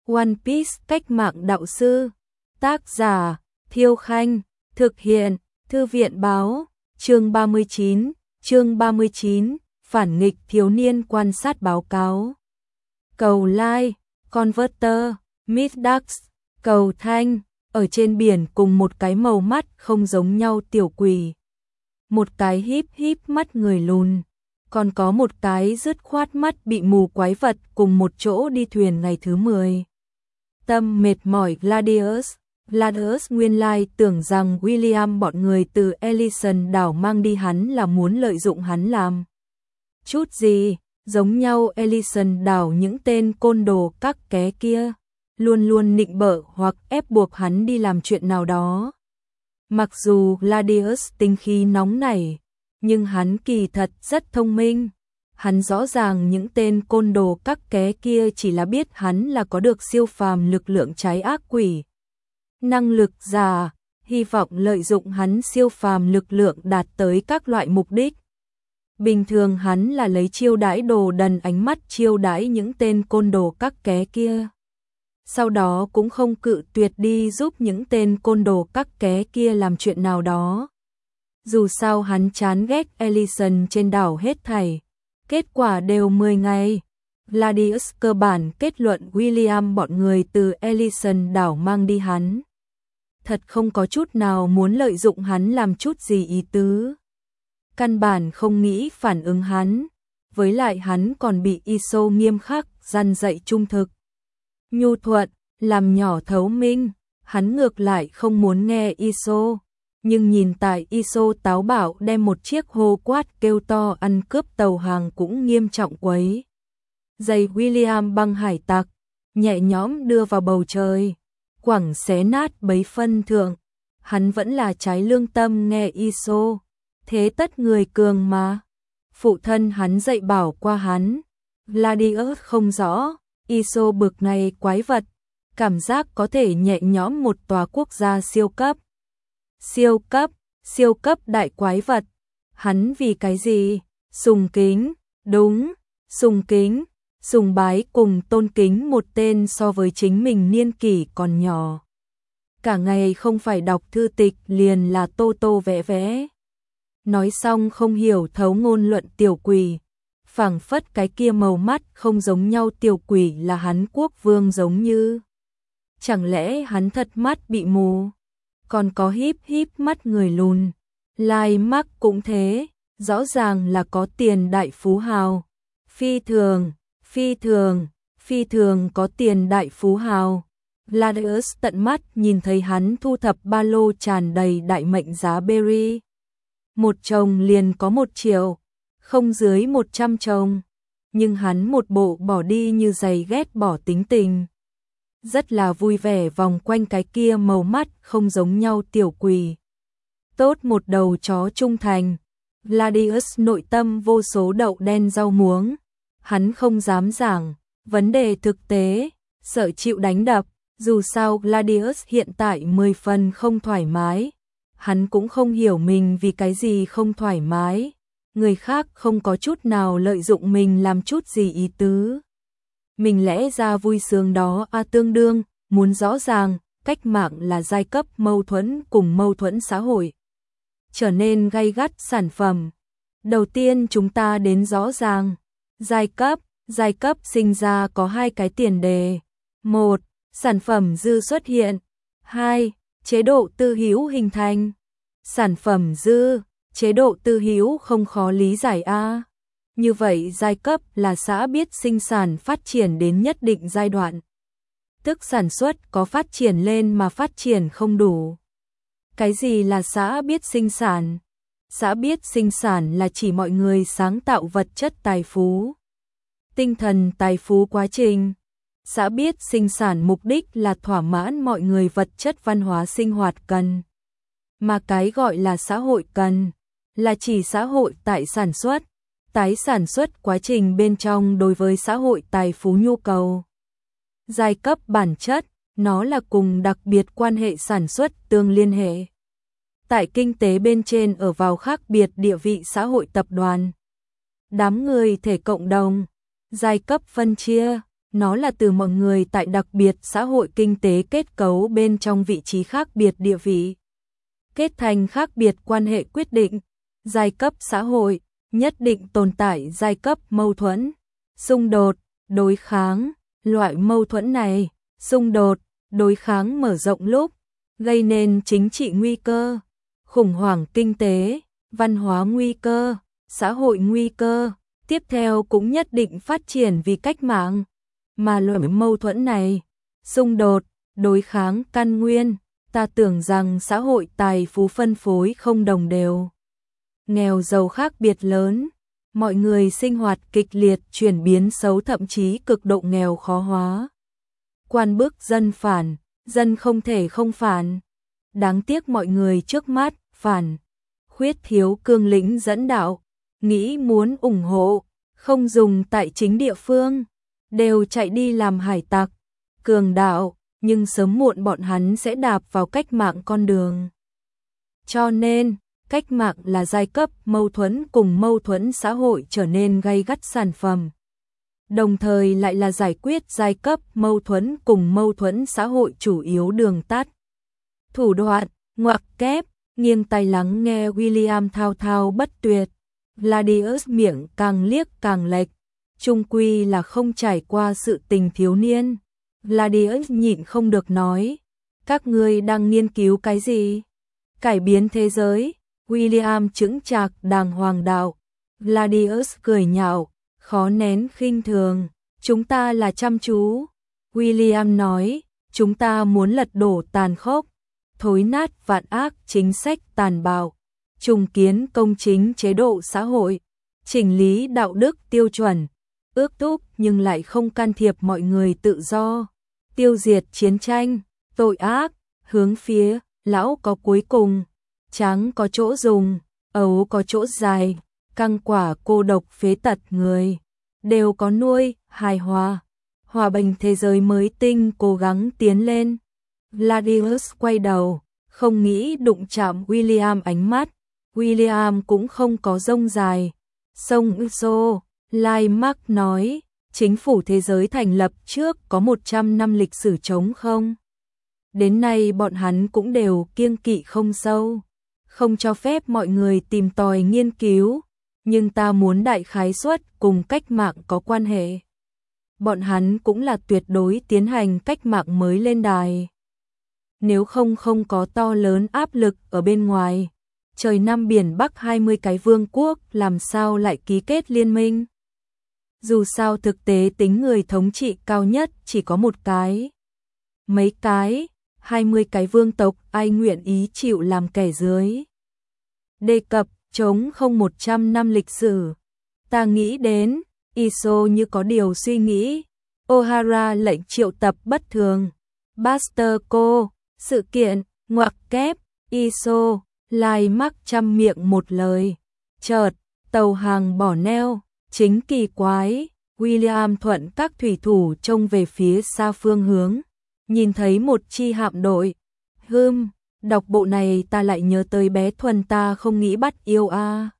One Piece cách mạng đạo sư. Tác giả Thiêu Khanh. Thực hiện Thư viện báo. Chương 39, phản nghịch thiếu niên quan sát báo cáo. Cầu Lai, Converter, Midax, cầu Thanh, ở trên biển cùng một cái màu mắt không giống nhau tiểu quỷ. Một cái híp híp mắt người lùn, còn có một cái dứt khoát mắt bị mù quái vật cùng một chỗ đi thuyền ngày thứ 10. Tâm mệt mỏi Gladius nguyên lai tưởng rằng William bọn người từ Ellison đảo mang đi hắn là muốn lợi dụng hắn làm chút gì, giống nhau Ellison đảo những tên côn đồ các ké kia, luôn luôn nịnh bợ hoặc ép buộc hắn đi làm chuyện nào đó. Mặc dù Gladius tính khí nóng nảy, nhưng hắn kỳ thật rất thông minh. Hắn rõ ràng những tên côn đồ các ké kia chỉ là biết hắn là có được siêu phàm lực lượng trái ác quỷ. Năng lực giả, hy vọng lợi dụng hắn siêu phàm lực lượng đạt tới các loại mục đích. Bình thường hắn là lấy chiêu đãi đồ đần ánh mắt chiêu đãi những tên côn đồ các ké kia. Sau đó cũng không cự tuyệt đi giúp những tên côn đồ các ké kia làm chuyện nào đó. Dù sao hắn chán ghét Ellison trên đảo hết thảy. Kết quả đều 10 ngày. Gladius cơ bản kết luận William bọn người từ Ellison đảo mang đi hắn. Thật không có chút nào muốn lợi dụng hắn làm chút gì ý tứ. Căn bản không nghĩ phản ứng hắn. Với lại hắn còn bị Iso nghiêm khắc răn dạy trung thực. Nhu thuận, làm nhỏ thấu minh. Hắn ngược lại không muốn nghe Iso. Nhưng nhìn tại Iso táo bạo đem một chiếc hô quát kêu to ăn cướp tàu hàng cũng nghiêm trọng quấy. Giày William băng hải tặc, nhẹ nhõm đưa vào bầu trời, quẳng xé nát bấy phân thượng. Hắn vẫn là trái lương tâm nghe Iso, thế tất người cường mà. Phụ thân hắn dạy bảo qua hắn, Gladius không rõ, Iso bực này quái vật, cảm giác có thể nhẹ nhõm một tòa quốc gia siêu cấp. Siêu cấp đại quái vật. Hắn vì cái gì? Sùng kính, đúng, sùng kính, sùng bái cùng tôn kính một tên so với chính mình niên kỷ còn nhỏ. Cả ngày không phải đọc thư tịch liền là tô tô vẽ vẽ. Nói xong không hiểu thấu ngôn luận tiểu quỷ, phảng phất cái kia màu mắt không giống nhau tiểu quỷ là hắn quốc vương giống như. Chẳng lẽ hắn thật mắt bị mù? Còn có híp híp mắt người lùn. Lai mắc cũng thế, rõ ràng là có tiền đại phú hào. Phi thường có tiền đại phú hào. Gladius tận mắt nhìn thấy hắn thu thập ba lô tràn đầy đại mệnh giá berry. Một chồng liền có 1 triệu, không dưới 100 chồng. Nhưng hắn một bộ bỏ đi như giày ghét bỏ tính tình. Rất là vui vẻ vòng quanh cái kia màu mắt không giống nhau tiểu quỷ. Tốt một đầu chó trung thành. Gladius nội tâm vô số đậu đen rau muống. Hắn không dám giảng vấn đề thực tế, sợ chịu đánh đập. Dù sao Gladius hiện tại 10 phần không thoải mái. Hắn cũng không hiểu mình vì cái gì không thoải mái. Người khác không có chút nào lợi dụng mình làm chút gì ý tứ. Mình lẽ ra vui sướng đó tương đương, muốn rõ ràng, cách mạng là giai cấp mâu thuẫn cùng mâu thuẫn xã hội. Trở nên gay gắt sản phẩm. Đầu tiên chúng ta đến rõ ràng, giai cấp sinh ra có 2 cái tiền đề. 1. Sản phẩm dư xuất hiện. 2. Chế độ tư hữu hình thành. Sản phẩm dư, chế độ tư hữu không khó lý giải a. Như vậy giai cấp là xã biết sinh sản phát triển đến nhất định giai đoạn. Tức sản xuất có phát triển lên mà phát triển không đủ. Cái gì là xã biết sinh sản? Xã biết sinh sản là chỉ mọi người sáng tạo vật chất tài phú, tinh thần tài phú quá trình. Xã biết sinh sản mục đích là thỏa mãn mọi người vật chất văn hóa sinh hoạt cần. Mà cái gọi là xã hội cần, là chỉ xã hội tại sản xuất. Tái sản xuất quá trình bên trong đối với xã hội tài phú nhu cầu. Giai cấp bản chất, nó là cùng đặc biệt quan hệ sản xuất tương liên hệ. Tại kinh tế bên trên ở vào khác biệt địa vị xã hội tập đoàn. Đám người thể cộng đồng, giai cấp phân chia, Nó là từ mọi người tại đặc biệt xã hội kinh tế kết cấu bên trong vị trí khác biệt địa vị. Kết thành khác biệt quan hệ quyết định, giai cấp xã hội, nhất định tồn tại giai cấp mâu thuẫn, xung đột, đối kháng. Loại mâu thuẫn này, xung đột, đối kháng mở rộng lúc, gây nên chính trị nguy cơ, khủng hoảng kinh tế, văn hóa nguy cơ, xã hội nguy cơ, tiếp theo cũng nhất định phát triển vì cách mạng. Mà loại mâu thuẫn này, xung đột, đối kháng căn nguyên, ta tưởng rằng xã hội tài phú phân phối không đồng đều. Nghèo giàu khác biệt lớn, mọi người sinh hoạt kịch liệt chuyển biến xấu thậm chí cực độ nghèo khó hóa. Quan bức dân phản, dân không thể không phản. Đáng tiếc mọi người trước mắt phản, khuyết thiếu cương lĩnh dẫn đạo, nghĩ muốn ủng hộ, không dùng tại chính địa phương, đều chạy đi làm hải tặc, cường đạo, nhưng sớm muộn bọn hắn sẽ đạp vào cách mạng con đường. Cho nên, cách mạng là giai cấp mâu thuẫn cùng mâu thuẫn xã hội trở nên gay gắt sản phẩm. Đồng thời lại là giải quyết giai cấp mâu thuẫn cùng mâu thuẫn xã hội chủ yếu đường tắt. Thủ đoạn, ngoặc kép, nghiêng tai lắng nghe William thao thao bất tuyệt. Gladius miệng càng liếc càng lệch, chung quy là không trải qua sự tình thiếu niên. Gladius nhịn không được nói, các ngươi đang nghiên cứu cái gì? Cải biến thế giới. William chững chạc đàng hoàng đạo. Gladius cười nhạo, khó nén khinh thường, chúng ta là chăm chú. William nói, chúng ta muốn lật đổ tàn khốc, thối nát vạn ác chính sách tàn bạo, trùng kiến công chính chế độ xã hội, chỉnh lý đạo đức tiêu chuẩn, ước thúc nhưng lại không can thiệp mọi người tự do, tiêu diệt chiến tranh, tội ác, hướng phía, lão có cuối cùng, trắng có chỗ dùng, ấu có chỗ dài, căng quả cô độc phế tật người, đều có nuôi, hài hòa, hòa bình thế giới mới tinh cố gắng tiến lên. Gladius quay đầu, không nghĩ đụng chạm William ánh mắt, William cũng không có rông dài. Sông Uso, Lai Mark nói, chính phủ thế giới thành lập trước có 100 năm lịch sử trống không? Đến nay bọn hắn cũng đều kiêng kỵ không sâu, không cho phép mọi người tìm tòi nghiên cứu, nhưng ta muốn đại khái suất cùng cách mạng có quan hệ. Bọn hắn cũng là tuyệt đối tiến hành cách mạng mới lên đài. Nếu không có to lớn áp lực ở bên ngoài, trời Nam biển Bắc 20 cái vương quốc làm sao lại ký kết liên minh? Dù sao thực tế tính người thống trị cao nhất chỉ có một cái. Mấy cái, 20 cái vương tộc ai nguyện ý chịu làm kẻ dưới. Đề cập chống không 100 năm lịch sử. Ta nghĩ đến, Iso như có điều suy nghĩ. O'Hara lệnh triệu tập bất thường. Buster cô, sự kiện, ngoặc kép, Iso, Lai Mark trăm miệng một lời. Chợt, tàu hàng bỏ neo, chính kỳ quái, William thuận các thủy thủ trông về phía xa phương hướng. Nhìn thấy một chi hạm đội. Đọc bộ này ta lại nhớ tới bé Thuần ta không nghĩ bắt yêu a.